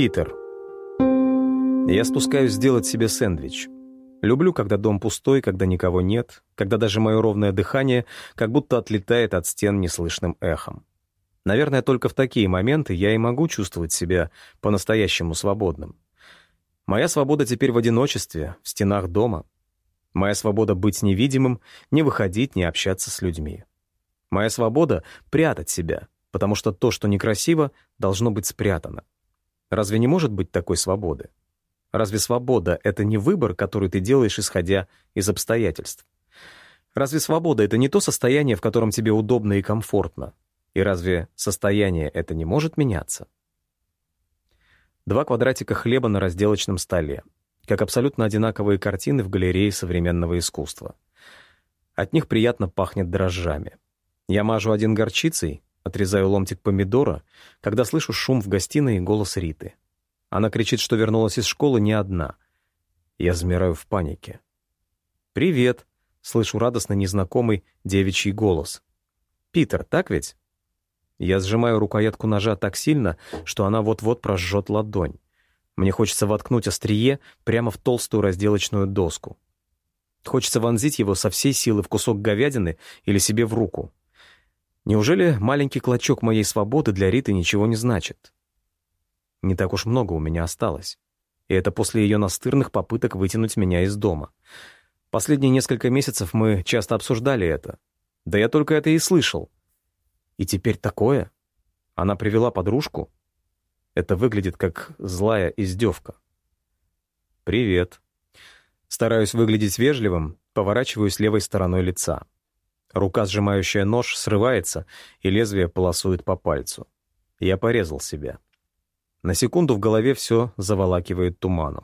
Питер. Я спускаюсь сделать себе сэндвич. Люблю, когда дом пустой, когда никого нет, когда даже мое ровное дыхание как будто отлетает от стен неслышным эхом. Наверное, только в такие моменты я и могу чувствовать себя по-настоящему свободным. Моя свобода теперь в одиночестве, в стенах дома. Моя свобода быть невидимым, не выходить, не общаться с людьми. Моя свобода прятать себя, потому что то, что некрасиво, должно быть спрятано. Разве не может быть такой свободы? Разве свобода — это не выбор, который ты делаешь, исходя из обстоятельств? Разве свобода — это не то состояние, в котором тебе удобно и комфортно? И разве состояние это не может меняться? 2 квадратика хлеба на разделочном столе, как абсолютно одинаковые картины в галерее современного искусства. От них приятно пахнет дрожжами. Я мажу один горчицей, отрезаю ломтик помидора, когда слышу шум в гостиной и голос Риты. Она кричит, что вернулась из школы не одна. Я замираю в панике. «Привет!» — слышу радостно незнакомый девичий голос. «Питер, так ведь?» Я сжимаю рукоятку ножа так сильно, что она вот-вот прожжет ладонь. Мне хочется воткнуть острие прямо в толстую разделочную доску. Хочется вонзить его со всей силы в кусок говядины или себе в руку. Неужели маленький клочок моей свободы для Риты ничего не значит? Не так уж много у меня осталось. И это после ее настырных попыток вытянуть меня из дома. Последние несколько месяцев мы часто обсуждали это. Да я только это и слышал. И теперь такое? Она привела подружку? Это выглядит как злая издевка. «Привет». Стараюсь выглядеть вежливым, поворачиваюсь левой стороной лица. Рука, сжимающая нож, срывается, и лезвие полосует по пальцу. Я порезал себя. На секунду в голове все заволакивает туманом.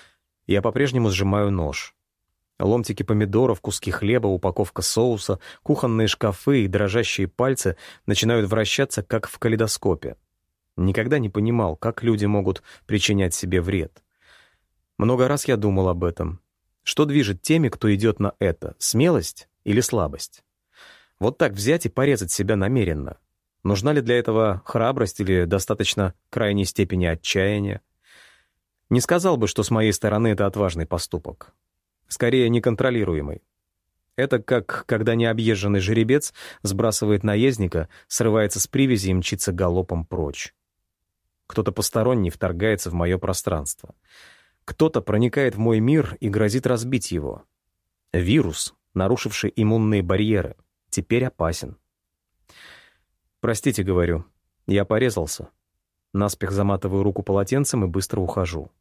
Я по-прежнему сжимаю нож. Ломтики помидоров, куски хлеба, упаковка соуса, кухонные шкафы и дрожащие пальцы начинают вращаться, как в калейдоскопе. Никогда не понимал, как люди могут причинять себе вред. Много раз я думал об этом. Что движет теми, кто идет на это, смелость или слабость? Вот так взять и порезать себя намеренно. Нужна ли для этого храбрость или достаточно крайней степени отчаяния? Не сказал бы, что с моей стороны это отважный поступок. Скорее, неконтролируемый. Это как когда необъезженный жеребец сбрасывает наездника, срывается с привязи и мчится галопом прочь. Кто-то посторонний вторгается в мое пространство. Кто-то проникает в мой мир и грозит разбить его. Вирус, нарушивший иммунные барьеры, теперь опасен. «Простите, — говорю, — я порезался». Наспех заматываю руку полотенцем и быстро ухожу.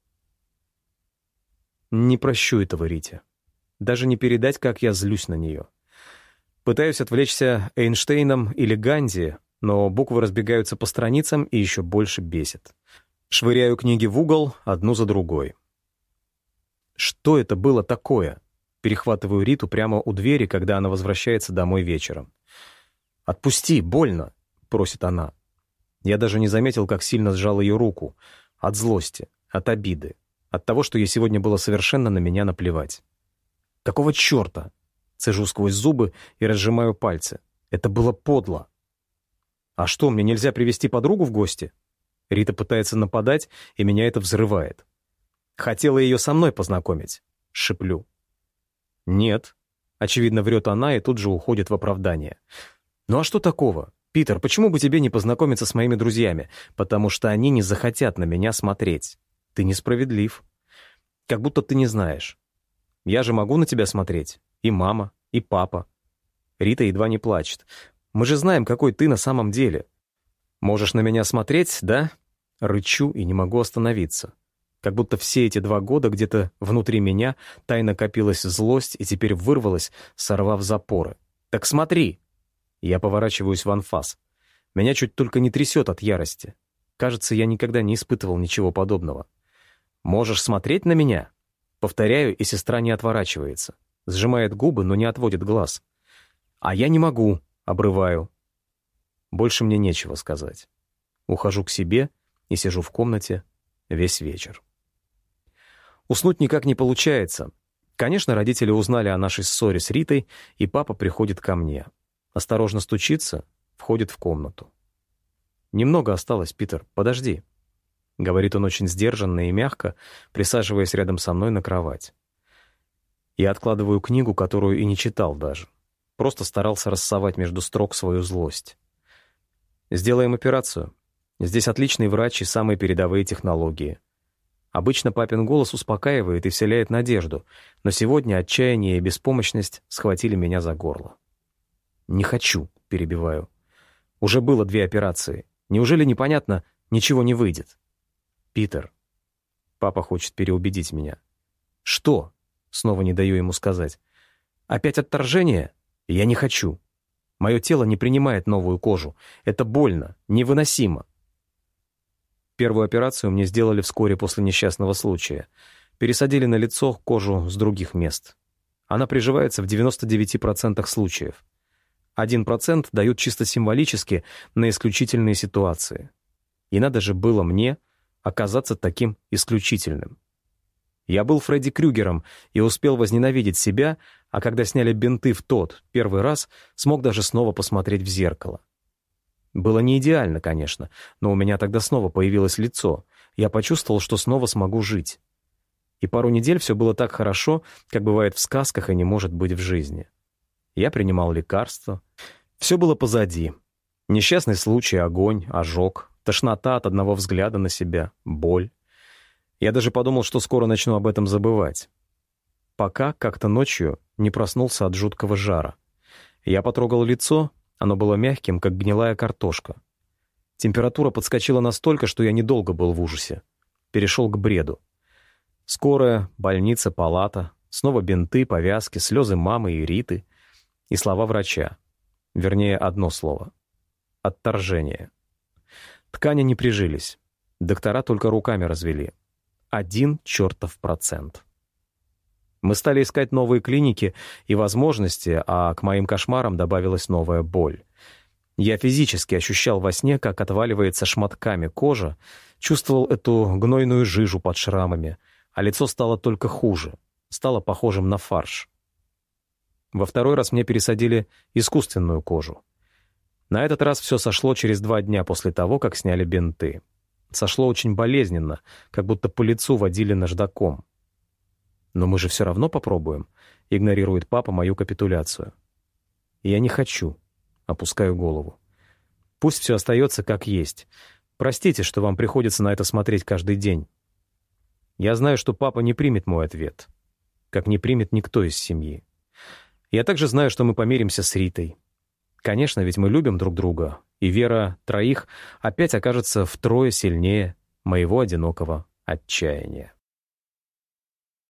Не прощу этого Рите. Даже не передать, как я злюсь на нее. Пытаюсь отвлечься Эйнштейном или Ганди, но буквы разбегаются по страницам и еще больше бесит. Швыряю книги в угол, одну за другой. Что это было такое? Перехватываю Риту прямо у двери, когда она возвращается домой вечером. «Отпусти, больно!» — просит она. Я даже не заметил, как сильно сжал ее руку. От злости, от обиды. От того, что ей сегодня было совершенно на меня наплевать. Какого черта? Цежу сквозь зубы и разжимаю пальцы. Это было подло. А что, мне нельзя привести подругу в гости? Рита пытается нападать, и меня это взрывает. Хотела ее со мной познакомить. Шиплю. Нет. Очевидно, врет она и тут же уходит в оправдание. Ну а что такого? Питер, почему бы тебе не познакомиться с моими друзьями? Потому что они не захотят на меня смотреть. Ты несправедлив. Как будто ты не знаешь. Я же могу на тебя смотреть. И мама, и папа. Рита едва не плачет. Мы же знаем, какой ты на самом деле. Можешь на меня смотреть, да? Рычу и не могу остановиться. Как будто все эти 2 года где-то внутри меня тайно копилась злость и теперь вырвалась, сорвав запоры. Так смотри! Я поворачиваюсь в анфас. Меня чуть только не трясет от ярости. Кажется, я никогда не испытывал ничего подобного. «Можешь смотреть на меня?» Повторяю, и сестра не отворачивается. Сжимает губы, но не отводит глаз. «А я не могу», — обрываю. Больше мне нечего сказать. Ухожу к себе и сижу в комнате весь вечер. Уснуть никак не получается. Конечно, родители узнали о нашей ссоре с Ритой, и папа приходит ко мне. Осторожно стучится, входит в комнату. «Немного осталось, Питер, подожди». — говорит он очень сдержанно и мягко, присаживаясь рядом со мной на кровать. Я откладываю книгу, которую и не читал даже. Просто старался рассовать между строк свою злость. «Сделаем операцию. Здесь отличный врач и самые передовые технологии». Обычно папин голос успокаивает и вселяет надежду, но сегодня отчаяние и беспомощность схватили меня за горло. «Не хочу», — перебиваю. «Уже было 2 операции. Неужели непонятно, ничего не выйдет?» «Питер». Папа хочет переубедить меня. «Что?» — снова не даю ему сказать. «Опять отторжение? Я не хочу. Мое тело не принимает новую кожу. Это больно, невыносимо». Первую операцию мне сделали вскоре после несчастного случая. Пересадили на лицо кожу с других мест. Она приживается в 99% случаев. 1% дают чисто символически на исключительные ситуации. И надо же было мне оказаться таким исключительным. Я был Фредди Крюгером и успел возненавидеть себя, а когда сняли бинты в тот первый раз, смог даже снова посмотреть в зеркало. Было не идеально, конечно, но у меня тогда снова появилось лицо. Я почувствовал, что снова смогу жить. И пару недель все было так хорошо, как бывает в сказках и не может быть в жизни. Я принимал лекарства. Все было позади. Несчастный случай, огонь, ожог, тошнота от одного взгляда на себя, боль. Я даже подумал, что скоро начну об этом забывать. Пока как-то ночью не проснулся от жуткого жара. Я потрогал лицо, оно было мягким, как гнилая картошка. Температура подскочила настолько, что я недолго был в ужасе. Перешел к бреду. Скорая, больница, палата, снова бинты, повязки, слезы мамы и Риты и слова врача. Вернее, одно слово. Отторжение. Ткани не прижились. Доктора только руками развели. 1 чертов процент. Мы стали искать новые клиники и возможности, а к моим кошмарам добавилась новая боль. Я физически ощущал во сне, как отваливается шматками кожа, чувствовал эту гнойную жижу под шрамами, а лицо стало только хуже, стало похожим на фарш. Во второй раз мне пересадили искусственную кожу. На этот раз все сошло через 2 дня после того, как сняли бинты. Сошло очень болезненно, как будто по лицу водили наждаком. «Но мы же все равно попробуем», — игнорирует папа мою капитуляцию. «Я не хочу», — опускаю голову. «Пусть все остается как есть. Простите, что вам приходится на это смотреть каждый день». Я знаю, что папа не примет мой ответ, как не примет никто из семьи. Я также знаю, что мы помиримся с Ритой. Конечно, ведь мы любим друг друга, и вера 3 опять окажется втрое сильнее моего одинокого отчаяния.